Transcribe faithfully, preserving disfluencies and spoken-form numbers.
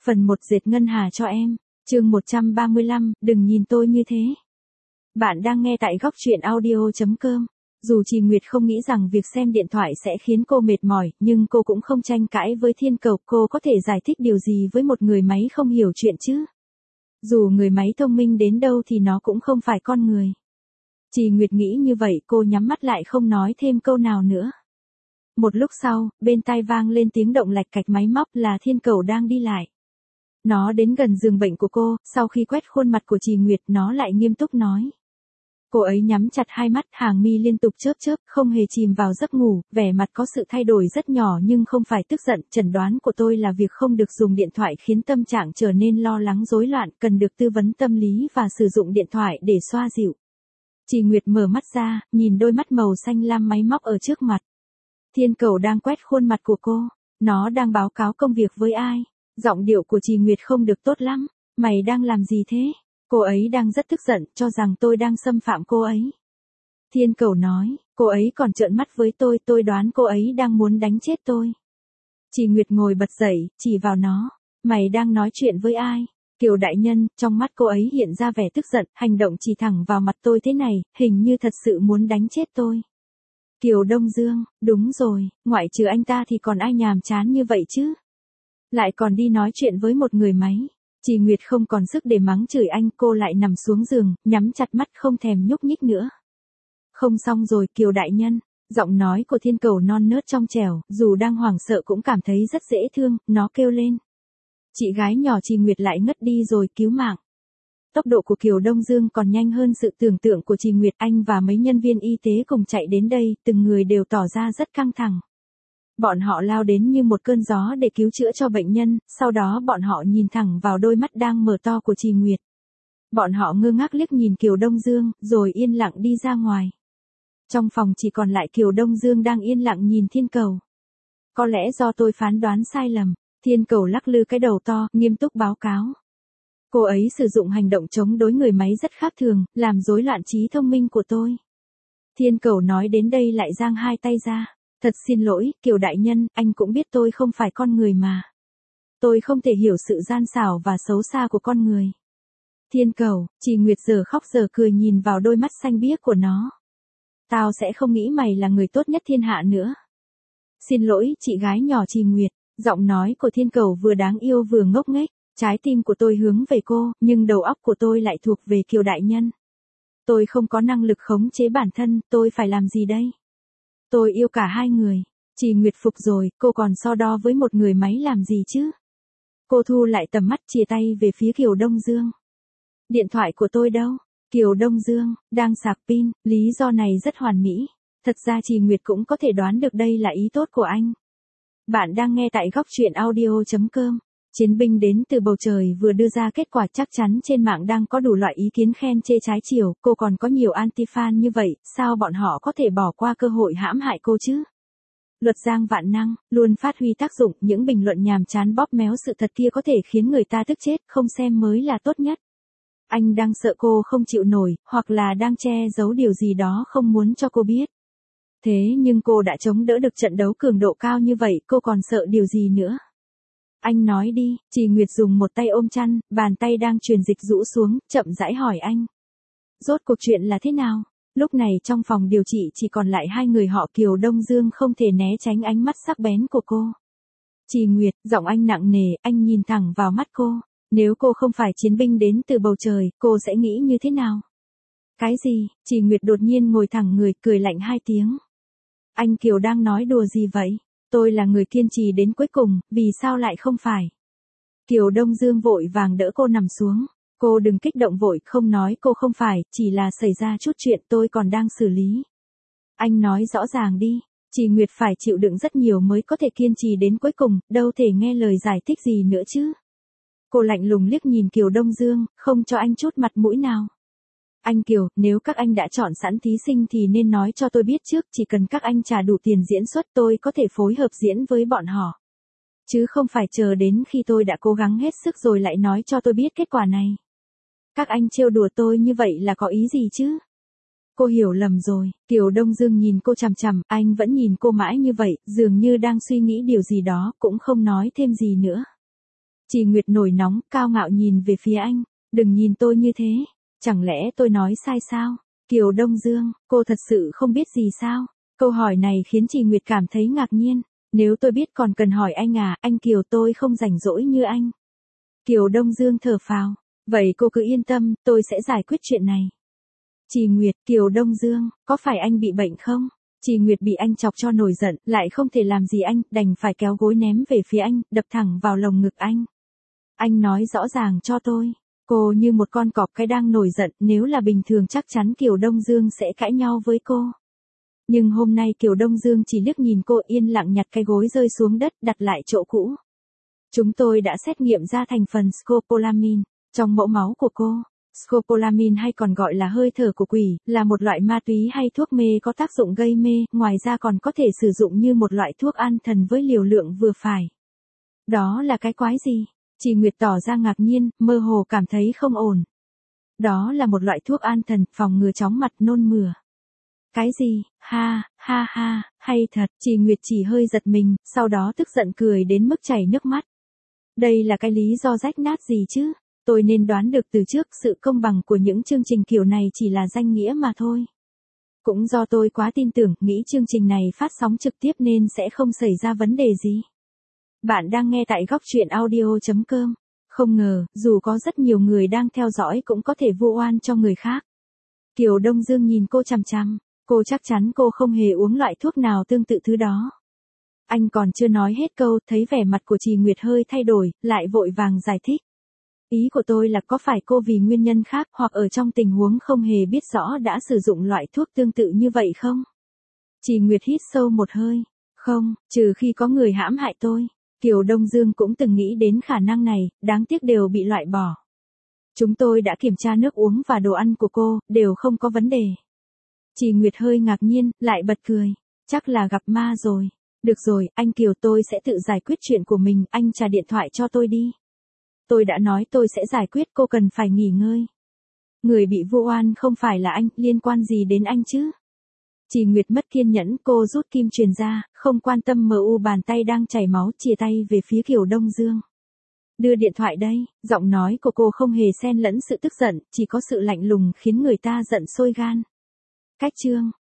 Phần một dệt ngân hà cho em. Chương một trăm ba mươi lăm, đừng nhìn tôi như thế. Bạn đang nghe tại góc truyện audio chấm com. Dù Trì Nguyệt không nghĩ rằng việc xem điện thoại sẽ khiến cô mệt mỏi, nhưng cô cũng không tranh cãi với Thiên Cầu, cô có thể giải thích điều gì với một người máy không hiểu chuyện chứ? Dù người máy thông minh đến đâu thì nó cũng không phải con người. Trì Nguyệt nghĩ như vậy, cô nhắm mắt lại không nói thêm câu nào nữa. Một lúc sau, bên tai vang lên tiếng động lạch cạch máy móc, là Thiên Cầu đang đi lại. Nó đến gần giường bệnh của cô, sau khi quét khuôn mặt của Trì Nguyệt, nó lại nghiêm túc nói. Cô ấy nhắm chặt hai mắt, hàng mi liên tục chớp chớp, không hề chìm vào giấc ngủ, vẻ mặt có sự thay đổi rất nhỏ nhưng không phải tức giận. Chẩn đoán của tôi là việc không được dùng điện thoại khiến tâm trạng trở nên lo lắng rối loạn, cần được tư vấn tâm lý và sử dụng điện thoại để xoa dịu. Trì Nguyệt mở mắt ra, nhìn đôi mắt màu xanh lam máy móc ở trước mặt. Thiên Cầu đang quét khuôn mặt của cô, nó đang báo cáo công việc với ai? Giọng điệu của Trì Nguyệt không được tốt lắm. Mày đang làm gì thế? Cô ấy đang rất tức giận, cho rằng tôi đang xâm phạm cô ấy. Thiên Cầu nói, cô ấy còn trợn mắt với tôi, tôi đoán cô ấy đang muốn đánh chết tôi. Trì Nguyệt ngồi bật dậy, chỉ vào nó. Mày đang nói chuyện với ai? Kiều đại nhân. Trong mắt cô ấy hiện ra vẻ tức giận, hành động chỉ thẳng vào mặt tôi thế này, hình như thật sự muốn đánh chết tôi. Kiều Đông Dương, đúng rồi, ngoại trừ anh ta thì còn ai nhàm chán như vậy chứ? Lại còn đi nói chuyện với một người máy. Trì Nguyệt không còn sức để mắng chửi anh, cô lại nằm xuống giường, nhắm chặt mắt không thèm nhúc nhích nữa. Không xong rồi Kiều đại nhân. Giọng nói của Thiên Cầu non nớt trong trẻo, dù đang hoảng sợ cũng cảm thấy rất dễ thương, nó kêu lên. Chị gái nhỏ Trì Nguyệt lại ngất đi rồi, cứu mạng. Tốc độ của Kiều Đông Dương còn nhanh hơn sự tưởng tượng của Trì Nguyệt, anh và mấy nhân viên y tế cùng chạy đến đây, từng người đều tỏ ra rất căng thẳng. Bọn họ lao đến như một cơn gió để cứu chữa cho bệnh nhân, sau đó bọn họ nhìn thẳng vào đôi mắt đang mở to của Trì Nguyệt. Bọn họ ngơ ngác liếc nhìn Kiều Đông Dương, rồi yên lặng đi ra ngoài. Trong phòng chỉ còn lại Kiều Đông Dương đang yên lặng nhìn Thiên Cầu. Có lẽ do tôi phán đoán sai lầm. Thiên Cầu lắc lư cái đầu to, nghiêm túc báo cáo. Cô ấy sử dụng hành động chống đối người máy rất khác thường, làm rối loạn trí thông minh của tôi. Thiên Cầu nói đến đây lại giang hai tay ra. Thật xin lỗi, Kiều đại nhân, anh cũng biết tôi không phải con người mà. Tôi không thể hiểu sự gian xảo và xấu xa của con người. Thiên Cầu. Trì Nguyệt giờ khóc giờ cười nhìn vào đôi mắt xanh biếc của nó. Tao sẽ không nghĩ mày là người tốt nhất thiên hạ nữa. Xin lỗi, chị gái nhỏ Trì Nguyệt. Giọng nói của Thiên Cầu vừa đáng yêu vừa ngốc nghếch. Trái tim của tôi hướng về cô, nhưng đầu óc của tôi lại thuộc về Kiều đại nhân. Tôi không có năng lực khống chế bản thân, tôi phải làm gì đây? Tôi yêu cả hai người. Trì Nguyệt phục rồi, cô còn so đo với một người máy làm gì chứ? Cô thu lại tầm mắt, chìa tay về phía Kiều Đông Dương. Điện thoại của tôi đâu? Kiều Đông Dương, đang sạc pin. Lý do này rất hoàn mỹ. Thật ra Trì Nguyệt cũng có thể đoán được đây là ý tốt của anh. Bạn đang nghe tại góc truyện audio chấm com. Chiến binh đến từ bầu trời vừa đưa ra kết quả, chắc chắn trên mạng đang có đủ loại ý kiến khen chê trái chiều, cô còn có nhiều anti-fan như vậy, sao bọn họ có thể bỏ qua cơ hội hãm hại cô chứ? Luật giang vạn năng, luôn phát huy tác dụng, những bình luận nhàm chán bóp méo sự thật kia có thể khiến người ta tức chết, không xem mới là tốt nhất. Anh đang sợ cô không chịu nổi, hoặc là đang che giấu điều gì đó không muốn cho cô biết. Thế nhưng cô đã chống đỡ được trận đấu cường độ cao như vậy, cô còn sợ điều gì nữa? Anh nói đi. Trì Nguyệt dùng một tay ôm chăn, bàn tay đang truyền dịch rũ xuống, chậm rãi hỏi anh. Rốt cuộc chuyện là thế nào? Lúc này trong phòng điều trị chỉ còn lại hai người họ. Kiều Đông Dương không thể né tránh ánh mắt sắc bén của cô. Trì Nguyệt, giọng anh nặng nề, anh nhìn thẳng vào mắt cô. Nếu cô không phải chiến binh đến từ bầu trời, cô sẽ nghĩ như thế nào? Cái gì? Trì Nguyệt đột nhiên ngồi thẳng người, cười lạnh hai tiếng. Anh Kiều đang nói đùa gì vậy? Tôi là người kiên trì đến cuối cùng, vì sao lại không phải? Kiều Đông Dương vội vàng đỡ cô nằm xuống. Cô đừng kích động vội, không nói cô không phải, chỉ là xảy ra chút chuyện tôi còn đang xử lý. Anh nói rõ ràng đi. Trì Nguyệt phải chịu đựng rất nhiều mới có thể kiên trì đến cuối cùng, đâu thể nghe lời giải thích gì nữa chứ. Cô lạnh lùng liếc nhìn Kiều Đông Dương, không cho anh chút mặt mũi nào. Anh Kiều, nếu các anh đã chọn sẵn thí sinh thì nên nói cho tôi biết trước, chỉ cần các anh trả đủ tiền diễn xuất tôi có thể phối hợp diễn với bọn họ. Chứ không phải chờ đến khi tôi đã cố gắng hết sức rồi lại nói cho tôi biết kết quả này. Các anh trêu đùa tôi như vậy là có ý gì chứ? Cô hiểu lầm rồi. Kiều Đông Dương nhìn cô chằm chằm, anh vẫn nhìn cô mãi như vậy, dường như đang suy nghĩ điều gì đó, cũng không nói thêm gì nữa. Chị Nguyệt nổi nóng, cao ngạo nhìn về phía anh. Đừng nhìn tôi như thế. Chẳng lẽ tôi nói sai sao? Kiều Đông Dương, cô thật sự không biết gì sao? Câu hỏi này khiến chị Nguyệt cảm thấy ngạc nhiên. Nếu tôi biết còn cần hỏi anh à, anh Kiều tôi không rảnh rỗi như anh. Kiều Đông Dương thở phào. Vậy cô cứ yên tâm, tôi sẽ giải quyết chuyện này. Chị Nguyệt, Kiều Đông Dương, có phải anh bị bệnh không? Chị Nguyệt bị anh chọc cho nổi giận, lại không thể làm gì anh, đành phải kéo gối ném về phía anh, đập thẳng vào lồng ngực anh. Anh nói rõ ràng cho tôi. Cô như một con cọp cái đang nổi giận, nếu là bình thường chắc chắn Kiều Đông Dương sẽ cãi nhau với cô. Nhưng hôm nay Kiều Đông Dương chỉ liếc nhìn cô, yên lặng nhặt cái gối rơi xuống đất, đặt lại chỗ cũ. Chúng tôi đã xét nghiệm ra thành phần scopolamine trong mẫu máu của cô. Scopolamine hay còn gọi là hơi thở của quỷ, là một loại ma túy hay thuốc mê có tác dụng gây mê, ngoài ra còn có thể sử dụng như một loại thuốc an thần với liều lượng vừa phải. Đó là cái quái gì? Chị Nguyệt tỏ ra ngạc nhiên, mơ hồ cảm thấy không ổn. Đó là một loại thuốc an thần, phòng ngừa chóng mặt nôn mửa. Cái gì? Ha, ha ha, hay thật, chị Nguyệt chỉ hơi giật mình, sau đó tức giận cười đến mức chảy nước mắt. Đây là cái lý do rách nát gì chứ? Tôi nên đoán được từ trước sự công bằng của những chương trình kiểu này chỉ là danh nghĩa mà thôi. Cũng do tôi quá tin tưởng, nghĩ chương trình này phát sóng trực tiếp nên sẽ không xảy ra vấn đề gì. Bạn đang nghe tại góc truyện audio chấm com. Không ngờ, dù có rất nhiều người đang theo dõi cũng có thể vu oan cho người khác. Kiều Đông Dương nhìn cô chằm chằm, cô chắc chắn cô không hề uống loại thuốc nào tương tự thứ đó. Anh còn chưa nói hết câu, thấy vẻ mặt của chị Nguyệt hơi thay đổi, lại vội vàng giải thích. Ý của tôi là có phải cô vì nguyên nhân khác hoặc ở trong tình huống không hề biết rõ đã sử dụng loại thuốc tương tự như vậy không? Chị Nguyệt hít sâu một hơi. Không, trừ khi có người hãm hại tôi. Kiều Đông Dương cũng từng nghĩ đến khả năng này, đáng tiếc đều bị loại bỏ. Chúng tôi đã kiểm tra nước uống và đồ ăn của cô, đều không có vấn đề. Chị Nguyệt hơi ngạc nhiên, lại bật cười. Chắc là gặp ma rồi. Được rồi, anh Kiều tôi sẽ tự giải quyết chuyện của mình, anh trả điện thoại cho tôi đi. Tôi đã nói tôi sẽ giải quyết, cô cần phải nghỉ ngơi. Người bị vu oan không phải là anh, liên quan gì đến anh chứ? Chị Nguyệt mất kiên nhẫn, cô rút kim truyền ra, không quan tâm mờ u bàn tay đang chảy máu, chìa tay về phía Kiều Đông Dương. Đưa điện thoại đây, giọng nói của cô không hề xen lẫn sự tức giận, chỉ có sự lạnh lùng khiến người ta giận sôi gan. Cách chương